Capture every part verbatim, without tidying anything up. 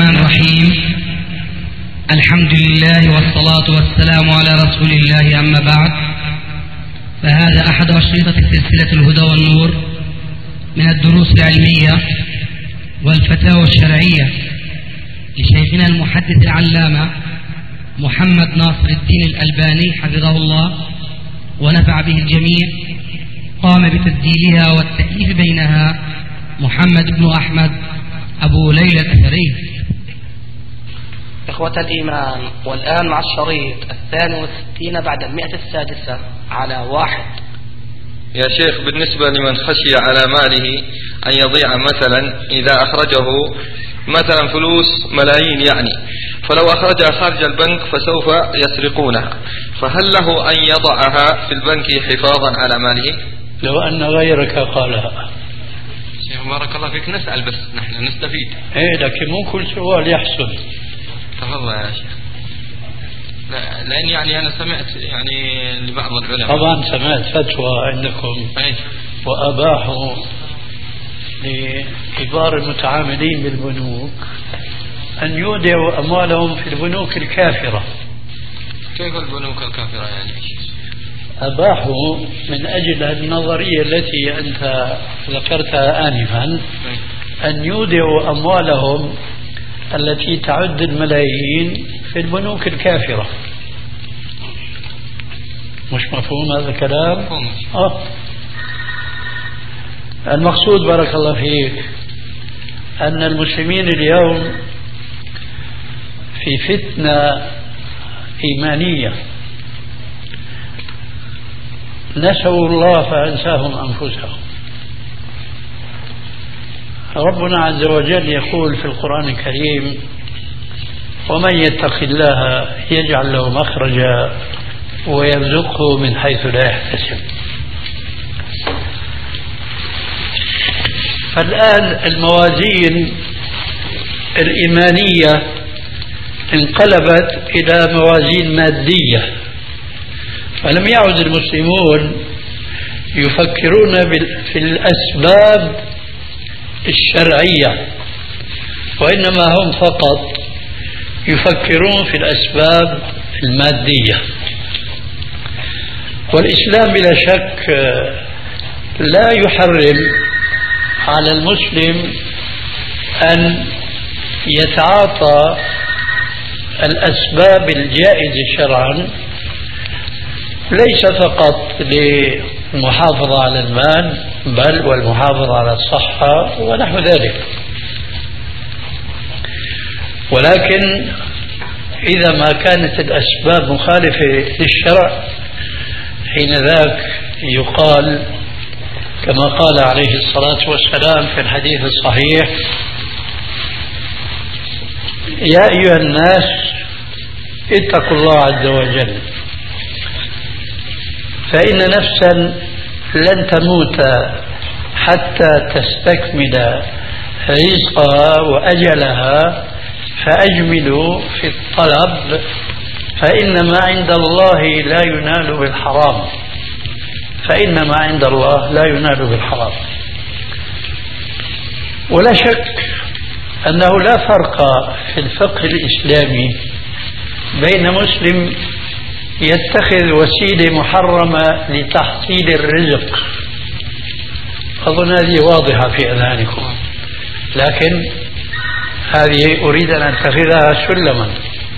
الرحمن الرحيم. الحمد لله والصلاة والسلام على رسول الله، أما بعد، فهذا أحد أشرطة سلسلة الهدى والنور من الدروس العلمية والفتاوى الشرعية لشيخنا المحدث العلامة محمد ناصر الدين الألباني حفظه الله ونفع به الجميع. قام بتسجيلها والتأليف بينها محمد بن أحمد أبو ليلى الأثري. إخوة الإيمان، والآن مع الشريط الثاني والستين بعد المئة السادسة على واحد. يا شيخ، بالنسبة لمن خشي على ماله أن يضيع، مثلا إذا أخرجه مثلا فلوس ملايين يعني، فلو أخرجها خارج البنك فسوف يسرقونها، فهل له أن يضعها في البنك حفاظا على ماله؟ لو أن غيرك قالها. شيخ بارك الله فيك، نسأل بس نحن نستفيد. إيه، لكن مو كل سؤال يحصل. تفضل يا شيخ. لا، لأن يعني أنا سمعت يعني لبعض العلماء، طبعا سمعت فتوى عندكم أي. وأباحوا لكبار المتعاملين بالبنوك أن يودعوا أموالهم في البنوك الكافرة. كيف البنوك الكافرة يعني؟ أباحوا من أجل النظرية التي أنت ذكرتها آنفا أن يودعوا أموالهم التي تعد الملايين في البنوك الكافرة. مش مفهوم هذا الكلام؟ مفهوم. آه. المقصود بارك الله فيك أن المسلمين اليوم في فتنة إيمانية، نسوا الله فأنساهم أنفسهم. ربنا عز وجل يقول في القرآن الكريم: ومن يتق الله يجعل له مخرجا ويرزقه من حيث لا يحتسب. فالآن الموازين الإيمانية انقلبت إلى موازين مادية، فلم يعد المسلمون يفكرون في الأسباب الشرعية، وإنما هم فقط يفكرون في الأسباب المادية. والإسلام بلا شك لا يحرم على المسلم أن يتعاطى الأسباب الجائزة شرعا، ليس فقط للمحافظة على المال بل والمحافظة على الصحة ونحو ذلك. ولكن إذا ما كانت الأسباب مخالفة للشرع، حين ذاك يقال كما قال عليه الصلاة والسلام في الحديث الصحيح: يا أيها الناس اتقوا الله عز وجل، فإن نفسا لن تموت حتى تستكمل رزقها وأجلها، فأجملوا في الطلب، فإن ما عند الله لا ينال بالحرام فإن ما عند الله لا ينال بالحرام. ولا شك أنه لا فرق في الفقه الإسلامي بين مسلم يتخذ وسيلة محرمة لتحصيل الرزق، أظن هذه واضحة في أذهانكم، لكن هذه أريد أن أتخذها سلما.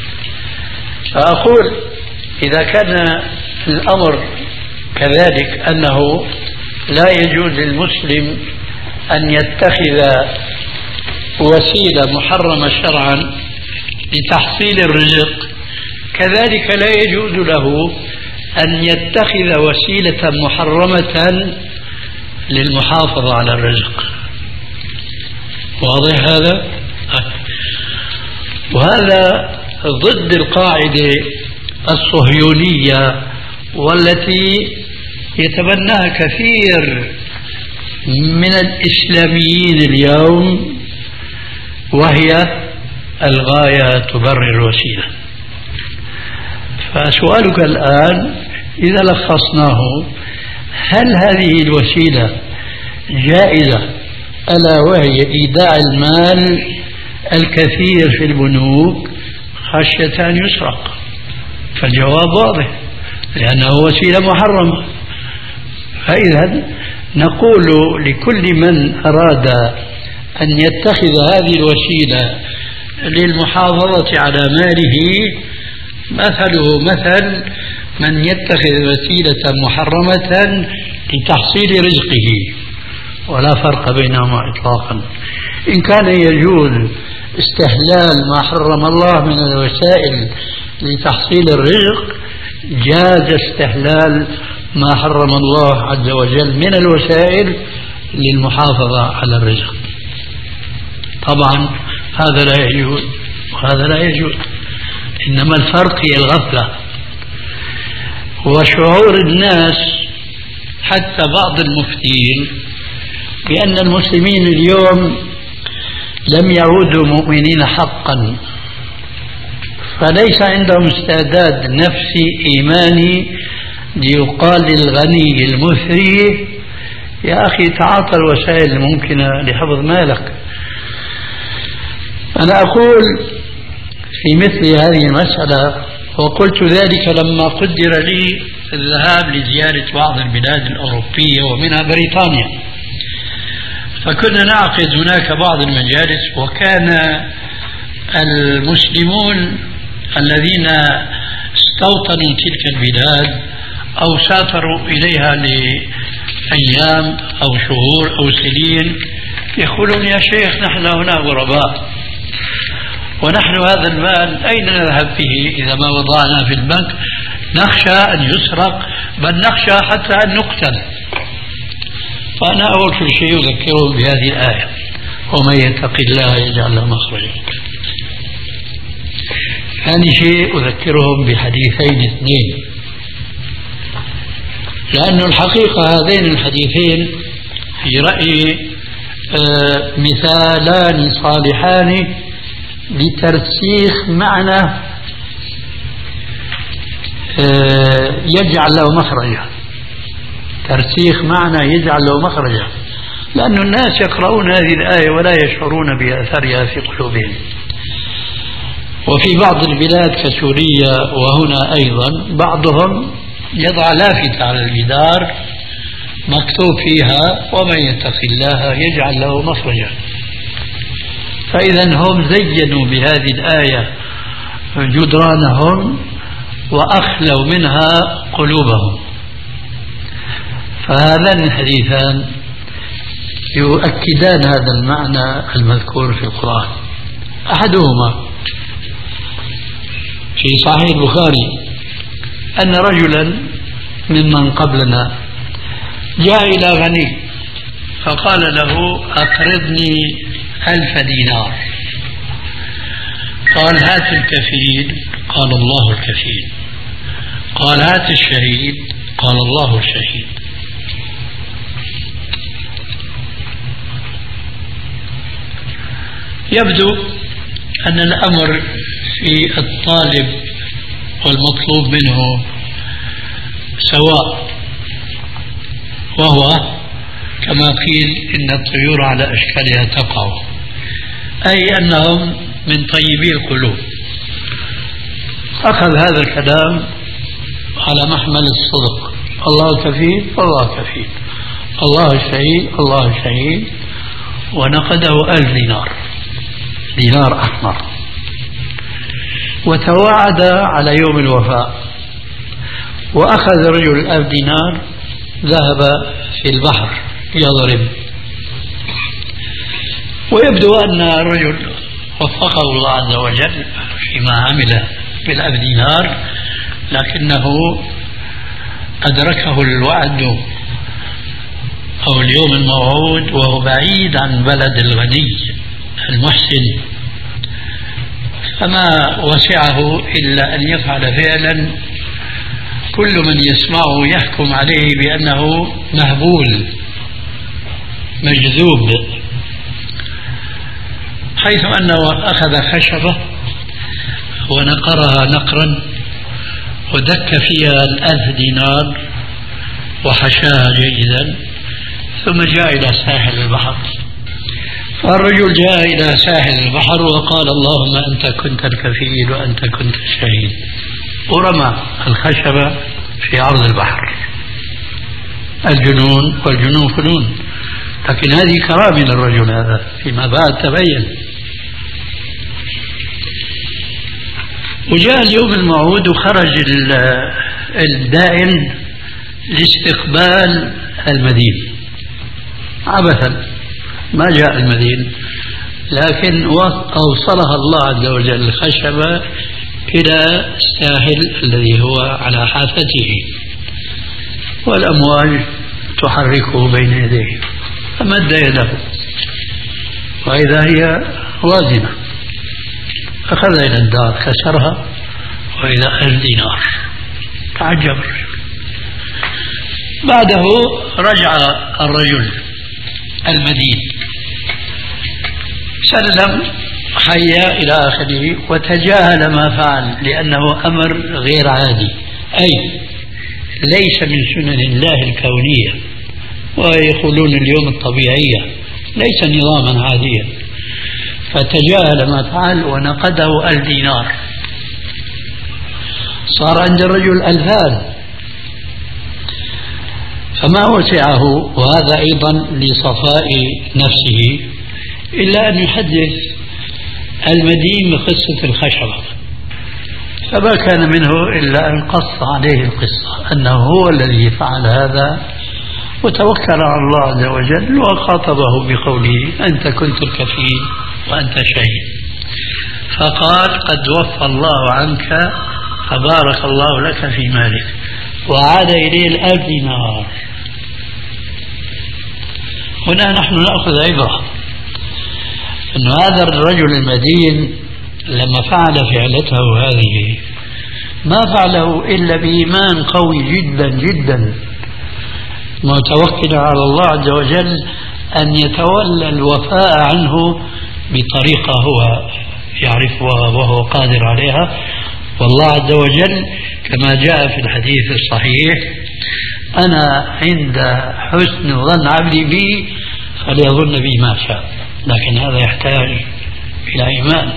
فأقول إذا كان الأمر كذلك أنه لا يجوز للمسلم أن يتخذ وسيلة محرمة شرعا لتحصيل الرزق، كذلك لا يجوز له أن يتخذ وسيلة محرمة للمحافظة على الرزق. واضح هذا؟ وهذا ضد القاعدة الصهيونية والتي يتبناها كثير من الإسلاميين اليوم، وهي الغاية تبرر الوسيلة. فسؤالك الآن إذا لخصناه: هل هذه الوسيلة جائزة، ألا وهي إيداع المال الكثير في البنوك خشية أن يسرق، فالجواب واضح لأنه وسيلة محرمة. فإذا نقول لكل من أراد أن يتخذ هذه الوسيلة للمحافظة على ماله مثله مثل من يتخذ وسيلة محرمة لتحصيل رزقه، ولا فرق بينهما إطلاقا. إن كان يجوز استحلال ما حرم الله من الوسائل لتحصيل الرزق، جاز استحلال ما حرم الله عز وجل من الوسائل للمحافظة على الرزق. طبعا هذا لا يجوز وهذا لا يجوز، إنما الفرق هي الغفلة وشعور الناس حتى بعض المفتين بأن المسلمين اليوم لم يعودوا مؤمنين حقا، فليس عندهم استعداد نفسي إيماني ليقال للغني المثري يا أخي تعاطى الوسائل الممكنة لحفظ مالك. أنا أقول في مثل هذه المسألة، وقلت ذلك لما قدر لي الذهاب لزيارة بعض البلاد الأوروبية ومنها بريطانيا، فكنا نعقد هناك بعض المجالس، وكان المسلمون الذين استوطنوا تلك البلاد أو سافروا إليها لأيام أو شهور أو سنين يقولون يا شيخ نحن هنا غرباء، ونحن هذا المال أين نذهب به إذا ما وضعنا في البنك؟ نخشى أن يسرق، بل نخشى حتى أن نقتل. فأنا أول كل شيء أذكره بهذه الآية: ومن يتق الله يجعل له مخرجا. ثاني شيء أذكرهم بحديثين اثنين، لأن الحقيقة هذين الحديثين في رأيي آه مثالان صالحان لترسيخ معنى آه يجعل له مخرجا، ترسيخ معنى يجعل له مخرجا، لأن الناس يقرؤون هذه الآية ولا يشعرون بأثرها في قلوبهم. وفي بعض البلاد كسوريا وهنا أيضا بعضهم يضع لافتة على الجدار مكتوب فيها ومن يتق الله يجعل له مخرجا. فإذا هم زينوا بهذه الآية جدرانهم وأخلوا منها قلوبهم. فهذان الحديثان يؤكدان هذا المعنى المذكور في القرآن. أحدهما في صحيح البخاري أن رجلا ممن قبلنا جاء إلى غني فقال له أقرضني ألف دينار. قال هات الكفيل، قال الله الكفيل. قال هات الشهيد، قال الله الشهيد. يبدو أن الأمر في الطالب والمطلوب منه سواء، وهو كما قيل إن الطيور على أشكالها تقع، أي أنهم من طيبي القلوب. أخذ هذا الكلام على محمل الصدق: الله كفيل الله كفيل، الله الشهيد الله الشهيد. ونقده ألف دينار، دينار أحمر، وتواعد على يوم الوفاء. وأخذ رجل الألف دينار ذهب في البحر يضرب، ويبدو أن الرجل وفقه الله عز وجل فيما عمل بالألف دينار، لكنه أدركه الوعد أو اليوم الموعود وهو بعيد عن بلد الغني المحسن، فما وسعه إلا أن يفعل فعلا كل من يسمعه يحكم عليه بأنه مهبول مجذوب، حيث أنه أخذ خشبة ونقرها نقرا ودك فيها الألف دينار وحشاها جيدا، ثم جاء إلى ساحل البحر فالرجل جاء إلى ساحل البحر وقال اللهم أنت كنت الكفيل وأنت كنت الشهيد، ورمى الخشبة في عرض البحر. الجنون والجنون فنون، لكن هذه كرامة للرجل هذا فيما بعد تبين. وجاء اليوم الموعود وخرج الدائن لاستقبال المدين عبثا، ما جاء المدين، لكن أوصلها الله عز وجل الخشبة إلى الساحل الذي هو على حافته، والأمواج تحركه بين يديه، فمد يده وإذا هي وازنة، أخذ إلى الدار كسرها وإذا ألف دينار. تعجب الرجل. بعده رجع الرجل المدين، سلم حيا إلى آخره وتجاهل ما فعل لأنه أمر غير عادي، أي ليس من سنن الله الكونية، ويقولون اليوم الطبيعية، ليس نظاما عاديا. فتجاهل ما فعل ونقده ألف دينار، صار عند الرجل ألفان، فما وسعه، وهذا أيضا لصفاء نفسه، إلا أن يحدث المدين بقصة الخشبة، فما كان منه إلا أن قص عليه القصة أنه هو الذي فعل هذا، وتوكل على الله عز وجل وخاطبه بقوله أنت كنت الكفيل وأنت شهيد. فقال قد وفى الله عنك فبارك الله لك في مالك، وعاد إليه الألف دينار. هنا نحن نأخذ عبرة أن هذا الرجل المدين لما فعل فعلته هذه ما فعله إلا بإيمان قوي جدا جدا، متوكلا على الله عز وجل أن يتولى الوفاء عنه بطريقة هو يعرفها وهو قادر عليها. والله عز وجل كما جاء في الحديث الصحيح أنا عند حسن ظن عبدي بي فليظن بي ما شاء، لكن هذا يحتاج إلى إيمان.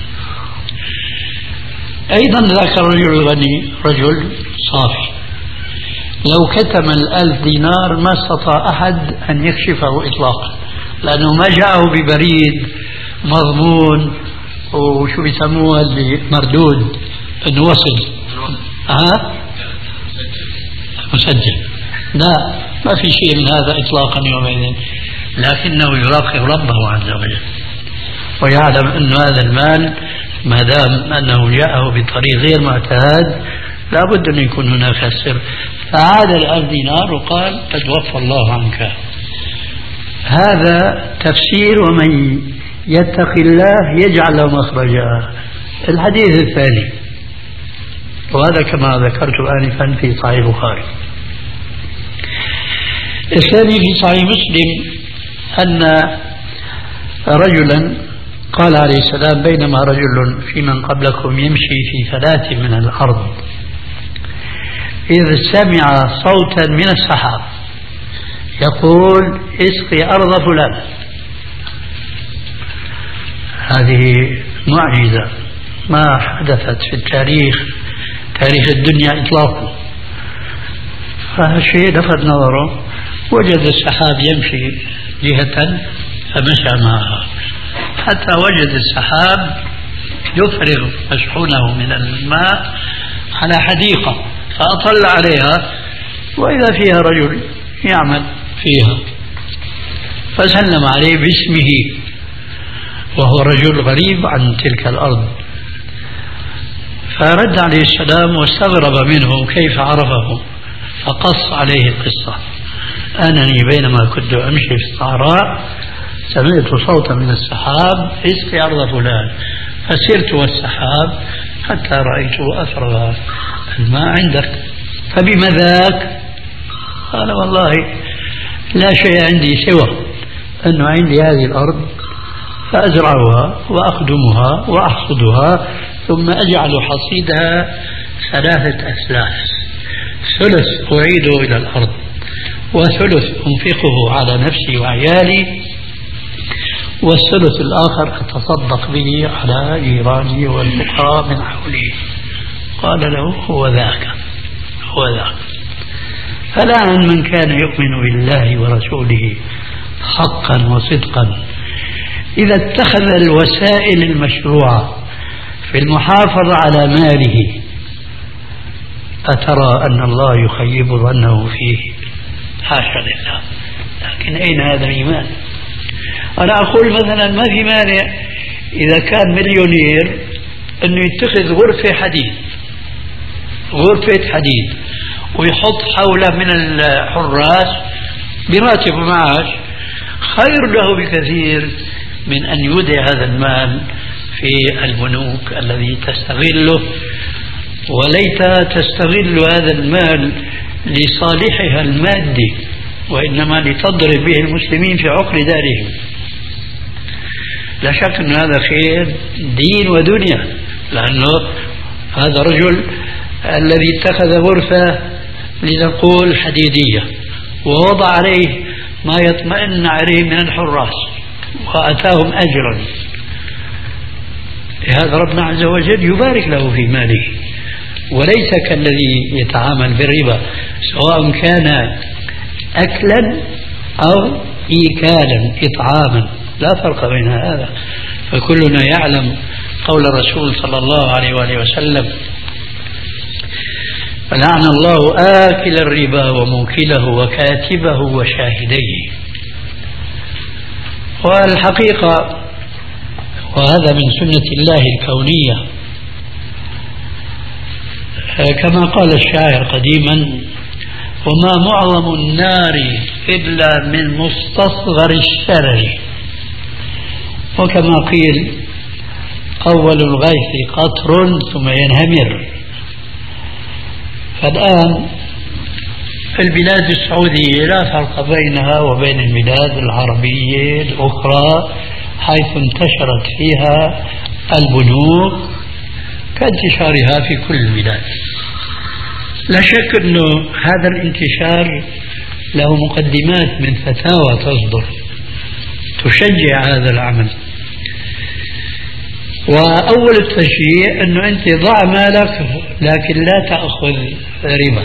أيضا ذاك الرجل الغني رجل صافي، لو كتم الألف دينار ما استطاع أحد أن يكشفه إطلاقا، لأنه ما جاءه ببريد مضمون وشو بيسموها اللي مردود أنه وصل ها مسجل، لا ما في شيء من هذا إطلاقا يومئذ، لكنه يراقب ربه عز وجل ويعلم أن هذا المال ما دام أنه جاءه بطريق غير معتاد لابد أن يكون هناك سر. فعاد الألف دينار وقال قد وفى الله عنك. هذا تفسير ومن يتق الله يجعل له مخرجا، الحديث الثاني، وهذا كما ذكرت آنفا في صحيح البخاري. الثاني في صحيح مسلم أن رجلا قال عليه السلام بينما رجل في من قبلكم يمشي في فلاة من الأرض إذ سمع صوتا من السحاب يقول اسقي أرض فلان. هذه معجزة ما حدثت في التاريخ تاريخ الدنيا إطلاقا. فهالشيء لفت نظره، وجد السحاب يمشي جهة فمشى معها حتى وجد السحاب يفرغ مشحونه من الماء على حديقة، فأطل عليها وإذا فيها رجل يعمل فيها، فسلم عليه باسمه وهو رجل غريب عن تلك الأرض، فرد عليه السلام واستغرب منه كيف عرفه، فقص عليه القصة: أنني بينما كنت أمشي في الصحراء سمعت صوتا من السحاب اسقي أرض فلان، فسرت والسحاب حتى رأيت أفرغ الماء عندك، فبما ذاك؟ قال والله لا شيء عندي سوى أنه عندي هذه الأرض فأزرعها وأخدمها وأحصدها ثم أجعل حصيدها ثلاثة أثلاث، ثلث أعيده إلى الأرض وثلث أنفقه على نفسي وعيالي والثلث الآخر أتصدق به على جيراني والفقراء من حولي. قال له هو ذاك هو ذاك. فالآن من كان يؤمن بالله ورسوله حقا وصدقا إذا اتخذ الوسائل المشروعة في المحافظة على ماله، أترى أن الله يخيب ظنه فيه؟ حاشا لله. لكن أين هذا الإيمان؟ أنا أقول مثلا ما في مانع إذا كان مليونير أنه يتخذ غرفة حديد غرفة حديد ويحط حوله من الحراس براتب ومعاش، خير له بكثير من أن يودع هذا المال في البنوك الذي تستغله، وليت تستغل هذا المال لصالحها المادي وإنما لتضرب به المسلمين في عقر دارهم. لا شك أن هذا خير دين ودنيا، لأنه هذا رجل الذي اتخذ غرفة لنقول حديدية ووضع عليه ما يطمئن عليه من الحراس وأتاهم أجرا، هذا ربنا عز وجل يبارك له في ماله، وليس كالذي يتعامل بالربا سواء كان أكلا أو إيكالا إطعاما، لا فرق بين هذا. فكلنا يعلم قول الرسول صلى الله عليه وآله وسلم: فلعن الله آكل الربا وموكله وكاتبه وشاهديه. والحقيقة وهذا من سنة الله الكونية، كما قال الشاعر قديما: وما معظم النار إلا من مستصغر الشرر. وكما قيل: أول الغيث قطر ثم ينهمر. فالآن في البلاد السعودية لا فرق بينها وبين البلاد العربية الأخرى حيث انتشرت فيها البنوك كانتشارها في كل البلاد. لا شك أنه هذا الانتشار له مقدمات من فتاوى تصدر تشجع هذا العمل. وأول التشجيع أنه أنت ضع مالك لكن لا تأخذ ربا،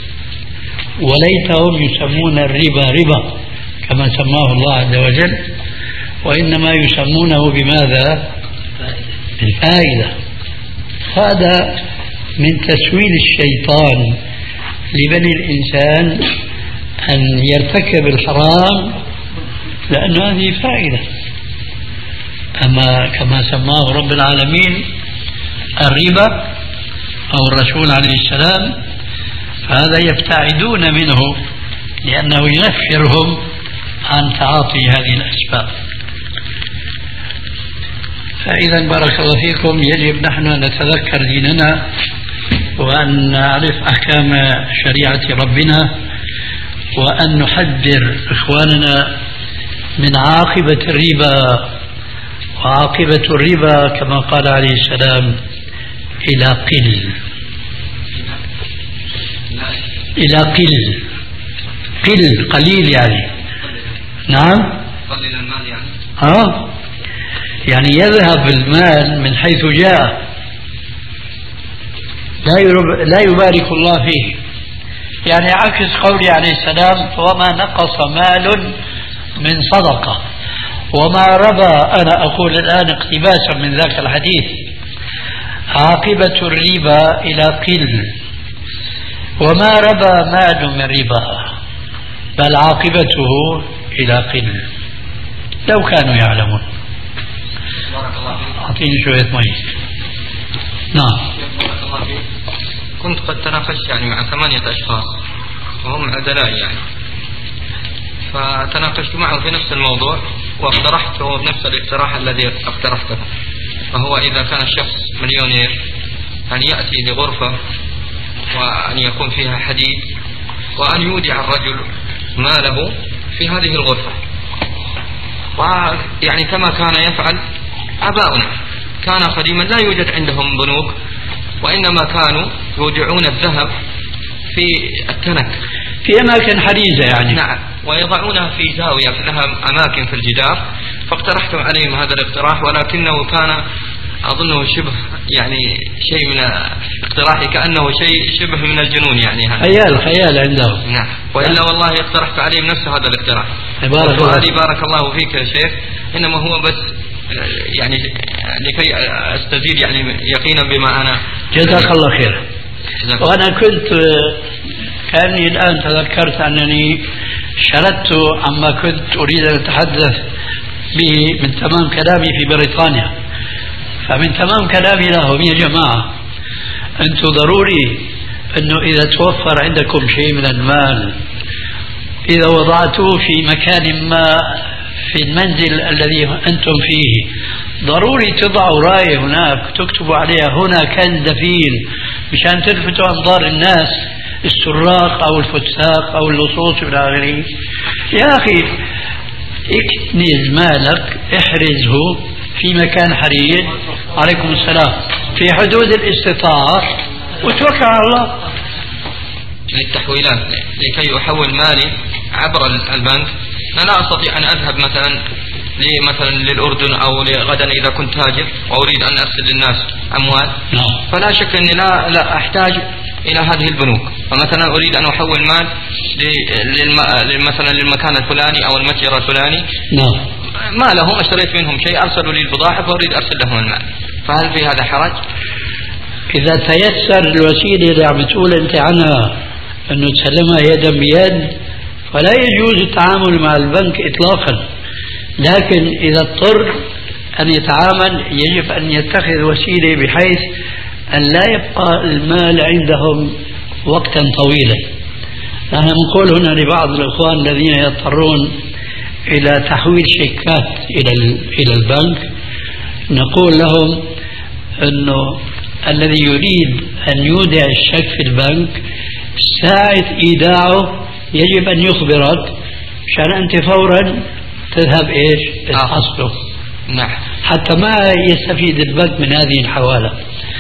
وليتهم يسمون الربا ربا كما سماه الله عز وجل، وإنما يسمونه بماذا؟ الفائدة. هذا من تسويل الشيطان لبني الإنسان أن يرتكب الحرام لأن هذه فائدة. أما كما سماه رب العالمين الربا أو الرسول عليه السلام، فهذا يبتعدون منه لأنه ينفرهم عن تعاطي هذه الأسباب. فإذا بارك الله فيكم، يجب نحن أن نتذكر ديننا وأن نعرف أحكام شريعة ربنا، وأن نحذر إخواننا من عاقبة الربا. وعاقبة الربا كما قال عليه السلام إلى قل إلى قل قل قليل يعني. نعم قليل المال يعني ها يعني يذهب المال من حيث جاء، لا لا يبارك الله فيه. يعني عكس قولي عليه السلام: وما نقص مال من صدقة. وما ربى، أنا أقول الآن اقتباسا من ذاك الحديث: عاقبة الربا إلى قل، وما ربى مال من ربا، بل عاقبته إلى قل. لو كانوا يعلمون. أعطيني شوية مي. نعم. كنت قد تناقشت يعني مع ثمانية أشخاص وهم عدلاء يعني، فتناقشت معه في نفس الموضوع واقترحته بنفس الاقتراح الذي اقترحته، فهو إذا كان الشخص مليونير أن يأتي لغرفة وأن يكون فيها حديد وأن يودع الرجل ماله في هذه الغرفة، ويعني كما كان يفعل آباؤنا. كان قديما لا يوجد عندهم بنوك، وإنما كانوا يودعون الذهب في التنك في أماكن حريزة يعني. نعم، ويضعونها في زاوية لها أماكن في الجدار، فاقترحت عليهم هذا الاقتراح، ولكنه كان أظنه شبه يعني شيء من اقتراحي كأنه شيء شبه من الجنون يعني هذا خيال خيال عندهم. نعم، وإلا والله اقترحت عليهم نفس هذا الاقتراح. بارك الله. بارك الله فيك يا شيخ، إنما هو بس يعني لكي أستزيد يعني يقينا بما أنا. جزاك الله خير. وأنا كنت كأني الآن تذكرت أنني شردت عما كنت أريد أن أتحدث به من تمام كلامي في بريطانيا. فمن تمام كلامي لهم يا جماعة أنتم ضروري أنه إذا توفر عندكم شيء من المال إذا وضعتوه في مكان ما في المنزل الذي أنتم فيه ضروري تضعوا راية هناك تكتبوا عليها هنا كان دفين مشان تلفتوا أنظار الناس السراق أو الفساق أو اللصوص إلى آخره. يا أخي اكنز مالك احرزه في مكان حرير عليكم السلام في حدود الاستطاعة وتوكل على الله. للتحويلات لكي أحول مالي عبر البنك أنا لا أستطيع أن أذهب مثلا مثلا للأردن أو لغدا إذا كنت تاجر وأريد أن أرسل للناس أموال. نعم. فلا شك أني لا, لا أحتاج إلى هذه البنوك. فمثلا أريد أن أحول مال مثلا للمكان الفلاني أو المتجر الفلاني. نعم. ما لهم اشتريت منهم شيء أرسلوا لي البضاعة فأريد أرسل لهم المال، فهل في هذا حرج؟ إذا تيسر الوسيلة اللي عم تقول أنت عنها أنه تسلمها يدا بيد فلا يجوز التعامل مع البنك إطلاقا، لكن إذا اضطر أن يتعامل يجب أن يتخذ وسيلة بحيث أن لا يبقى المال عندهم وقتا طويلا. نحن نقول هنا لبعض الأخوان الذين يضطرون إلى تحويل شيكات إلى إلى البنك نقول لهم أنه الذي يريد أن يودع الشيك في البنك ساعة إيداعه يجب أن يخبرك عشان أنت فورا تذهب إيش تحصله. نعم. حتى ما يستفيد البنك من هذه الحوالة.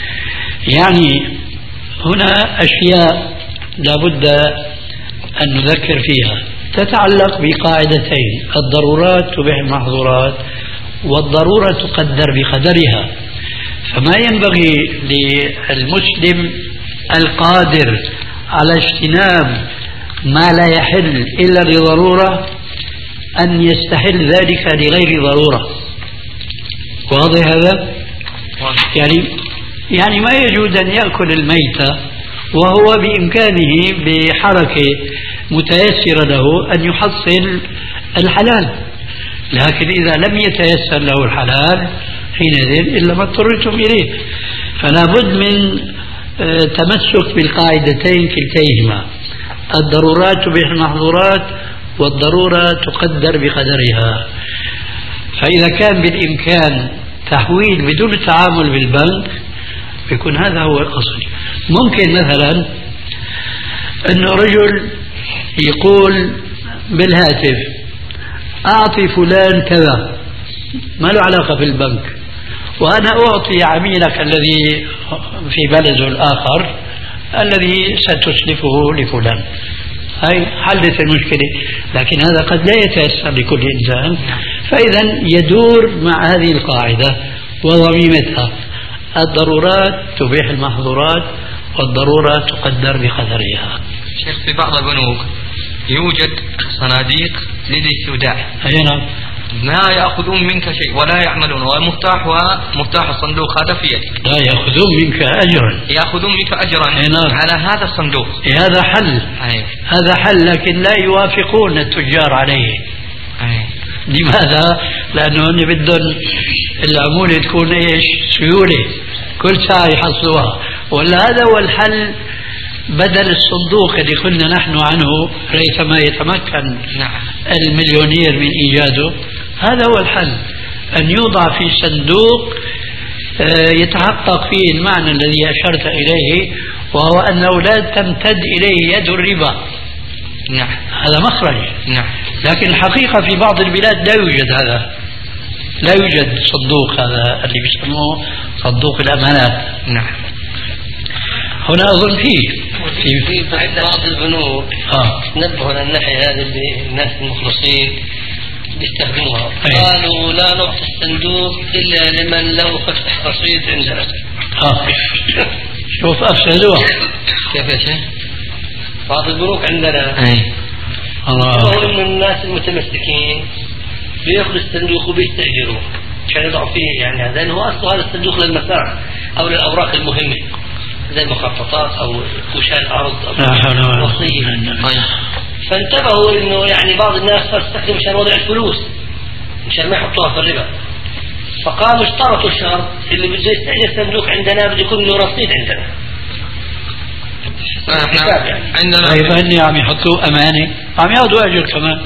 يعني هنا أشياء لابد أن نذكر فيها تتعلق بقاعدتين: الضرورات تبيح المحظورات والضرورة تقدر بقدرها. فما ينبغي للمسلم القادر على اجتناب ما لا يحل إلا لضرورة أن يستحل ذلك لغير ضرورة. واضح هذا؟ يعني يعني ما يجوز أن يأكل الميتة وهو بإمكانه بحركة متيسرة له أن يحصل الحلال، لكن إذا لم يتيسر له الحلال حينئذ إلا ما اضطررتم إليه. فلا بد من تمسك بالقاعدتين كلتيهما: الضرورات تبيح المحظورات والضرورة تقدر بقدرها. فإذا كان بالإمكان تحويل بدون التعامل بالبنك يكون هذا هو الأصل. ممكن مثلا أن رجل يقول بالهاتف أعطي فلان كذا ما له علاقة في البنك، وأنا أعطي عميلك الذي في بلده الآخر الذي ستسلفه لفلان. هاي حلت المشكلة، لكن هذا قد لا يتيسر لكل إنسان. فإذا يدور مع هذه القاعدة وضميمتها: الضرورات تبيح المحظورات والضرورة تقدر بقدرها. شيخ في بعض البنوك يوجد صناديق للاستوداع، أين ما يأخذون منك شيء ولا يعملون، والمفتاح ومفتاح الصندوق هذا في يدك. لا يأخذون منك أجرا، يأخذون منك أجرا على هذا الصندوق. هذا حل. أي. هذا حل، لكن لا يوافقون التجار عليه. أي. لماذا؟ لأنه هن بدهم العمولة تكون إيش؟ سيولة، كل ساعة يحصلوها. ولا هذا هو الحل بدل الصندوق اللي قلنا نحن عنه ريثما يتمكن المليونير من إيجاده. هذا هو الحل، أن يوضع في صندوق يتحقق فيه المعنى الذي أشرت إليه، وهو أنه لا تمتد إليه يد الربا. نعم. هذا مخرج. نعم. لكن الحقيقة في بعض البلاد لا يوجد هذا، لا يوجد صندوق هذا اللي بيسموه صندوق الأمانات. نعم. هنا أظن فيه في في بعض البنوك آه. نبهوا على الناحية هذه اللي الناس المخلصين يستخدموها. قالوا لا نعطي الصندوق إلا لمن له فتح رصيد عندنا. آه. شوف أفسدوها كيف يا شيخ؟ بعض البنوك عندنا أي الله إنه الناس المتمسكين بيأخذوا الصندوق وبيستأجروه عشان يضعوا فيه يعني، لأنه هو أصله هذا الصندوق للمسار أو للأوراق المهمة زي المخططات أو وشان أرض أو وصية. فانتبهوا إنه يعني بعض الناس تستخدم مشان وضع الفلوس مشان ما يحطوها في الربا، فقاموا اشترطوا شرط اللي بده يستأجر صندوق عندنا بده يكون له رصيد عندنا. احنا عندنا طيب هني عم يحطوه أمانة عم ياخذوا أجر كمان.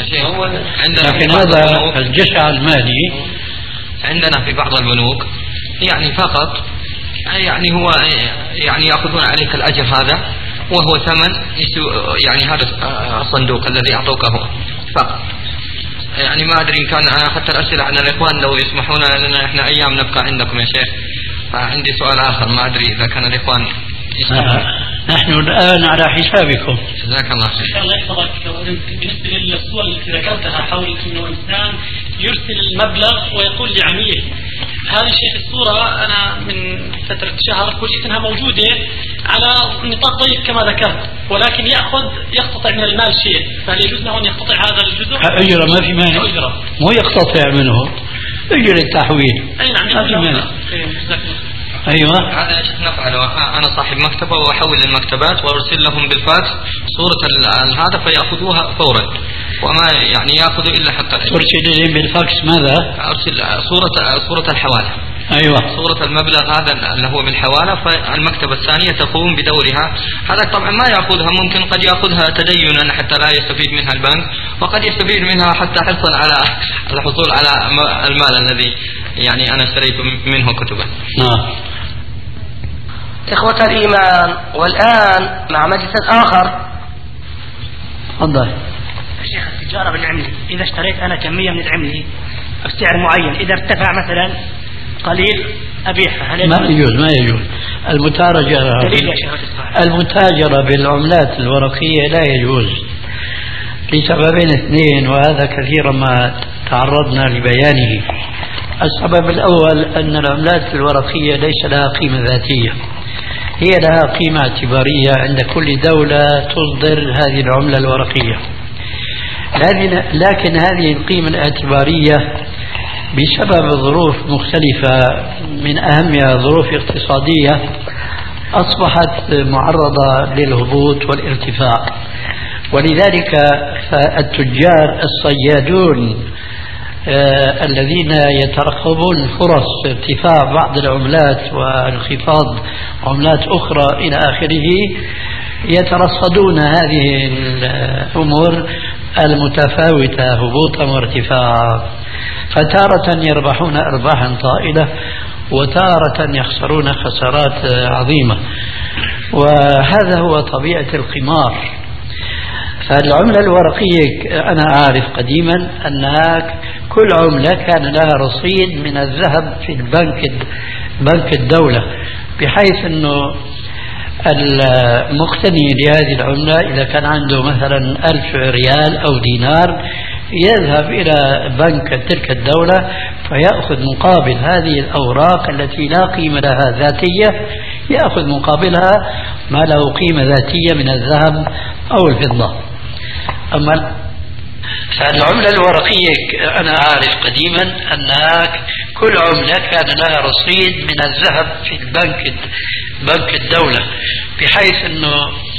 لكن هذا الجشع المالي عندنا في بعض البنوك يعني فقط يعني هو يعني يأخذون عليك الأجر هذا وهو ثمن يعني هذا الصندوق الذي أعطوكه فقط. يعني ما أدري إن كان حتى الأسئلة عن الإخوان لو يسمحون لنا إحنا أيام نبقى عندكم يا شيخ. فعندي سؤال آخر ما أدري إذا كان الإخوان آه. نحن الآن على حسابكم. جزاك الله خير. إن شاء الله يحفظك. بالنسبة للصور اللي ذكرتها حول إنه إنسان يرسل المبلغ ويقول لعميل هذه الشيء الصورة أنا من فترة شهر كنت إنها موجودة على نطاق ضيق كما ذكرت، ولكن يأخذ يقتطع من المال شيء، فهل يجوز له أن يقتطع هذا الجزء؟ أجرة ما في مانع. مو يقتطع منه أجر التحويل. أي نعم ما في مانع. أيوة هذا ايش نفعله؟ أنا صاحب مكتبة وأحول للمكتبات وأرسل لهم بالفاكس صورة هذا فيأخذوها فورا وما يعني يأخذوا إلا حتى ترسل لهم بالفاكس ماذا؟ أرسل صورة صورة الحوالة. أيوة صورة المبلغ هذا اللي هو بالحوالة، فالمكتبة الثانية تقوم بدورها. هذا طبعا ما يأخذها، ممكن قد يأخذها تدينا حتى لا يستفيد منها البنك، وقد يستفيد منها حتى حرصا على الحصول على المال الذي يعني أنا اشتريت منه كتبا. نعم. إخوة الإيمان، والآن مع مجلس آخر. تفضل. الشيخ التجارة بالعملة، إذا اشتريت أنا كمية من العملة بسعر معين، إذا ارتفع مثلا قليل أبيعها، هل ما يجوز؟ ما يجوز المتاجرة. المتاجرة بالعملات الورقية لا يجوز لسببين اثنين، وهذا كثيرا ما تعرضنا لبيانه. السبب الأول أن العملات الورقية ليس لها قيمة ذاتية، هي لها قيمة اعتبارية عند كل دولة تصدر هذه العملة الورقية، لكن هذه القيمة الاعتبارية بسبب ظروف مختلفة من أهمها ظروف اقتصادية أصبحت معرضة للهبوط والارتفاع، ولذلك فالتجار الصيادون آه الذين يترقبون فرص ارتفاع بعض العملات وانخفاض عملات أخرى إلى آخره يترصدون هذه الأمور المتفاوتة هبوطا وارتفاعا، فتارة يربحون أرباحا طائلة وتارة يخسرون خسارات عظيمة، وهذا هو طبيعة القمار. فالعملة الورقية أنا أعرف قديما أنها كل عملة كان لها رصيد من الذهب في البنك بنك الدولة، بحيث أنه المقتني لهذه العملة إذا كان عنده مثلا ألف ريال أو دينار يذهب إلى بنك تلك الدولة فيأخذ مقابل هذه الأوراق التي لا قيمة لها ذاتية، يأخذ مقابلها ما له قيمة ذاتية من الذهب أو الفضة. أما فالعملة الورقية أنا أعرف قديما أنها كل عملة كان لها رصيد من الذهب في البنك بنك الدولة، بحيث أنه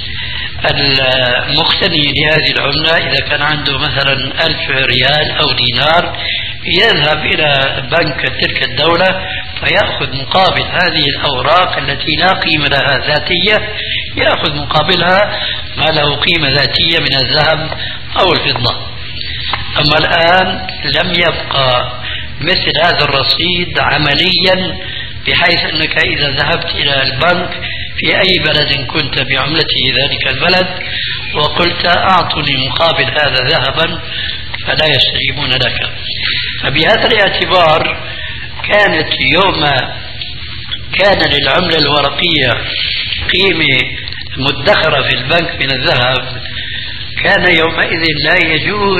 المقتني لهذه العملة إذا كان عنده مثلا ألف ريال أو دينار يذهب إلى بنك تلك الدولة فيأخذ مقابل هذه الأوراق التي لا قيمة لها ذاتية، يأخذ مقابلها ما له قيمة ذاتية من الذهب أو الفضة. أما الآن لم يبقى مثل هذا الرصيد عمليا، بحيث أنك إذا ذهبت إلى البنك في أي بلد كنت بعملته ذلك البلد وقلت أعطني مقابل هذا ذهبا فلا يستجيبون لك. فبهذا الاعتبار كانت يوم كان للعملة الورقية قيمة مدخرة في البنك من الذهب كان يومئذ لا يجوز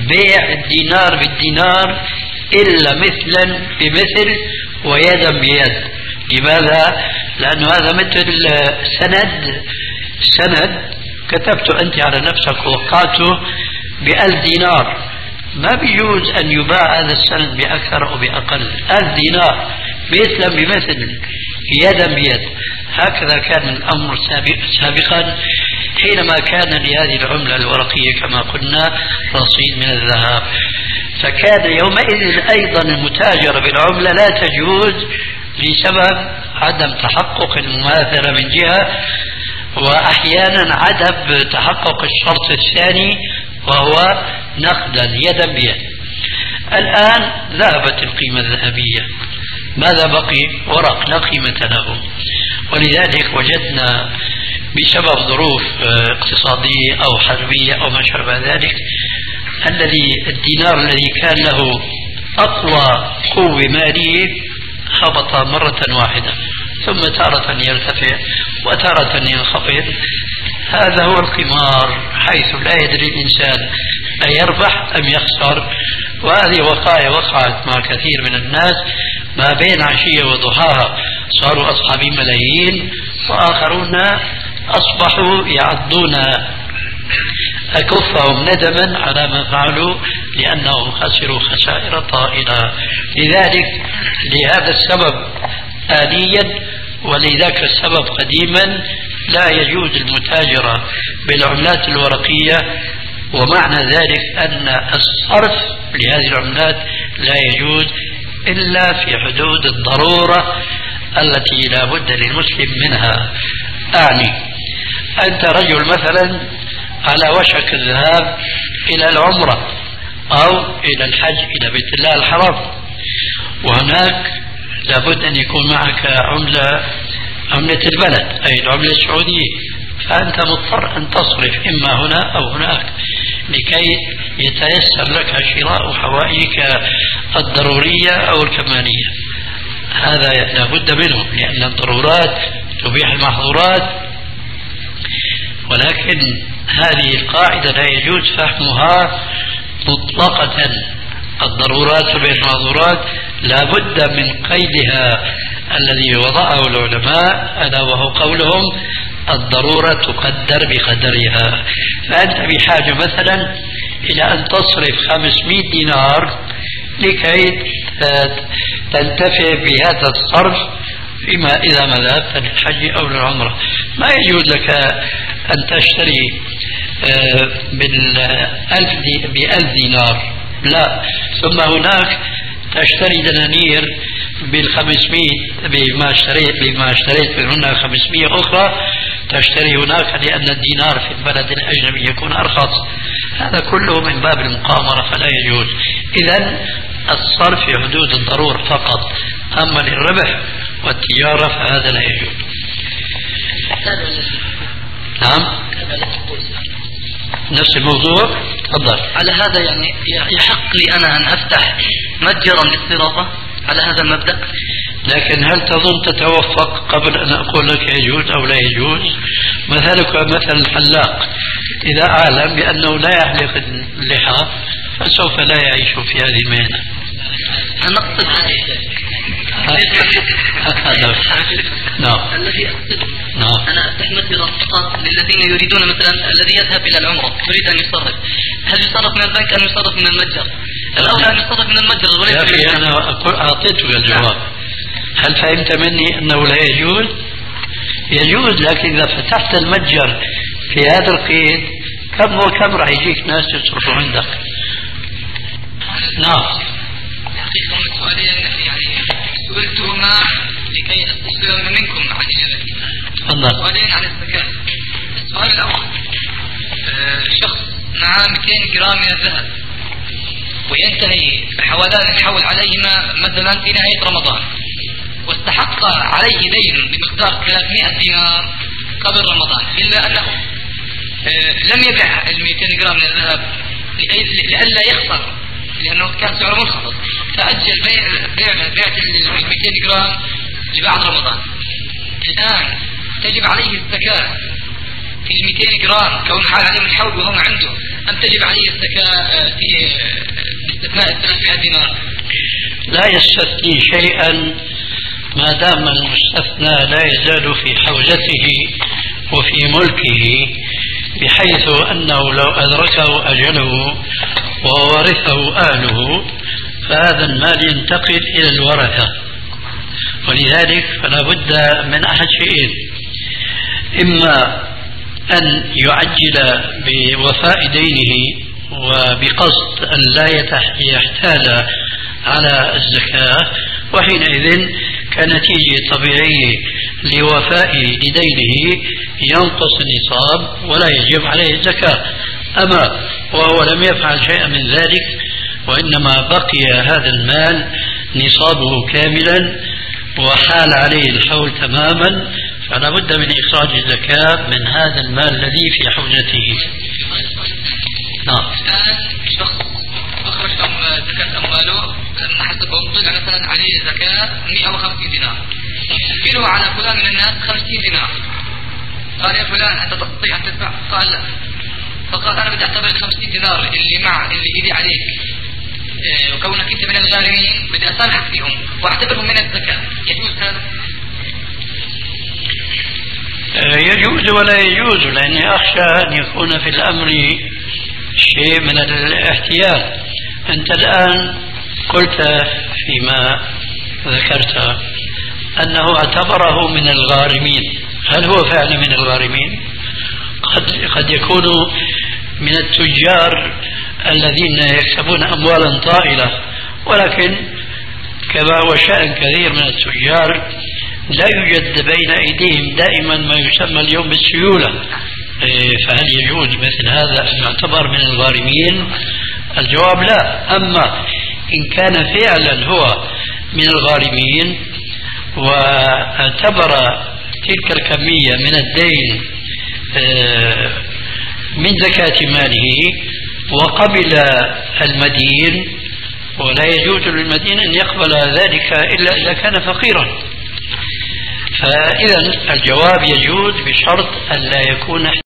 بيع الدينار بالدينار إلا مثلا بمثل ويدا بيد. لماذا؟ لأنه هذا مثل سند سند كتبته أنت على نفسك ووقعته بألف دينار، ما بيجوز أن يباع هذا السند بأكثر أو بأقل. ألف دينار مثلا بمثل يدا بيد. هكذا كان الأمر سابقا حينما كان لهذه العملة الورقية كما قلنا رصيد من الذهب، فكان يومئذ أيضا المتاجرة بالعملة لا تجوز بسبب عدم تحقق المماثلة من جهة، وأحيانا عدم تحقق الشرط الثاني وهو نقدا يدا بيد. الآن ذهبت القيمة الذهبية، ماذا بقي؟ ورق لا قيمة له. ولذلك وجدنا بسبب ظروف اقتصادية أو حربية أو ما شابه ذلك الذي الدينار الذي كان له أقوى قوة مالية هبط مرة واحدة، ثم تارة يرتفع وتارة ينخفض. هذا هو القمار، حيث لا يدري الإنسان أيربح أم يخسر. وهذه وقائع وقعت مع كثير من الناس ما بين عشية وضحاها، صاروا أصحاب ملايين وآخرون أصبحوا يعضون أكفهم ندما على ما فعلوا لأنهم خسروا خسائر طائلة. لذلك لهذا السبب آليا ولذاك السبب قديما لا يجوز المتاجرة بالعملات الورقية، ومعنى ذلك أن الصرف لهذه العملات لا يجوز إلا في حدود الضرورة التي لا بد للمسلم منها. أعني أنت رجل مثلا على وشك الذهاب إلى العمرة أو إلى الحج إلى بيت الله الحرام، وهناك لابد أن يكون معك عملة عملة البلد أي العملة السعودية، فأنت مضطر أن تصرف إما هنا أو هناك لكي يتيسر لك شراء حوائجك الضرورية أو الكمالية. هذا لابد منه لأن الضرورات تبيح المحظورات، ولكن هذه القاعدة لا يجوز فهمها مطلقة. الضرورات تبيح المحظورات لابد من قيدها الذي وضعه العلماء، ألا وهو قولهم الضرورة تقدر بقدرها. فأنت بحاجة مثلا إلى أن تصرف خمسمائة دينار لكي تنتفع بهذا الصرف فيما إذا ما ذهبت للحج أو للعمرة. ما يجوز لك أن تشتري بالألف دي بألف دينار، لا، ثم هناك تشتري دنانير بالخمسمائة بما اشتريت بما اشتريت من هنا خمسمائة أخرى تشتري هناك، لأن الدينار في البلد الأجنبي يكون أرخص. هذا كله من باب المقامرة فلا يجوز. إذن الصرف في حدود الضرورة فقط، أما للربح والتجارة فهذا لا يجوز. نعم نفس الموضوع. تفضل. على هذا يعني يحق لي أنا أن أفتح متجرا للصرافة على هذا المبدأ، لكن هل تظن تتوفق قبل أن أقول لك يجوز أو لا يجوز؟ مثلك مثل الحلاق إذا أعلم بأنه لا يحلق اللحى فسوف لا يعيش في هذه المهنة. أنا أقصد نعم الذي أقصده نعم أنا أفتح متجرا فقط للذين يريدون مثلا الذي يذهب إلى العمرة يريد أن يصرف، هل يصرف من البنك أم يصرف من المتجر؟ الأولى أن يصرف من المتجر وليس يا من أخي البنك. أنا أعطيتك الجواب. هل فهمت مني أنه لا يجوز؟ يجوز، لكن إذا فتحت المتجر في هذا القيد كم وكم راح يجيك ناس يصرفوا عندك. نعم. حقيقة السؤالين يعني سئلتهما لكي أستفسر منكم عن إجابتي. تفضل. سؤالين عن الزكاة. السؤال الأول، أه شخص معاه مئتين جرام من الذهب وينتهي حولان الحول عليهما مثلا في نهاية رمضان، واستحق عليه دين بمقدار ثلاثمائة دينار قبل رمضان، إلا أنه أه لم يبيع ال مئتين جرام من الذهب لئلا يخسر لأنه كان سعره منخفض، فأجل بيع بيع بيع ال مئتين جرام لبعد رمضان. الآن تجب عليه الزكاة في ال مئتين جرام كونه حال عليهم الحول وهم عنده أم تجب عليه الزكاة في باستثناء ثلاثمائة دينار؟ لا يستثني شيئا ما دام المستثنى لا يزال في حوزته وفي ملكه، بحيث أنه لو أدركه أجله وورثه أهله فهذا المال ينتقل إلى الورثة. ولذلك فلا بد من أحد شيئين: إما أن يعجل بوفاء دينه وبقصد أن لا يحتال على الزكاة، وحينئذ كنتيجة طبيعية لوفاء لدينه ينقص النصاب ولا يجب عليه الزكاة. أما وهو لم يفعل شيئا من ذلك وإنما بقي هذا المال نصابه كاملا وحال عليه الحول تماما، فلا بد من إخراج الزكاة من هذا المال الذي في حوزته. نعم. الآن شخص أخرج زكاة أمواله حسبهم طلع مثلا عليه زكاة مئة وخمسين دينار، كيلو على فلان من الناس خمسين دينار. قال يا فلان أنت تستطيع أن تدفع؟ قال لا. فقال أنا بدي أعتبر خمسين دينار اللي مع اللي إيدي عليك إيه، وكونك أنت من الغارمين بدي أسامحك فيهم وأعتبرهم من الزكاة، يجوز هذا؟ يجوز ولا يجوز، لأني أخشى أن يكون في الأمر شيء من الاحتيال. أنت الآن قلت فيما ذكرت أنه اعتبره من الغارمين، هل هو فعلا من الغارمين؟ قد, قد يكون من التجار الذين يكسبون أموالا طائلة، ولكن كما هو شأن كثير من التجار لا يوجد بين أيديهم دائما ما يسمى اليوم بالسيولة. فهل يجوز مثل هذا أن يعتبر من الغارمين؟ الجواب لا. أما إن كان فعلا هو من الغارمين واعتبر تلك الكمية من الدين من زكاة ماله وقبل المدين، ولا يجوز للمدين أن يقبل ذلك إلا إذا كان فقيرا. فإذا الجواب يجوز بشرط أن لا يكون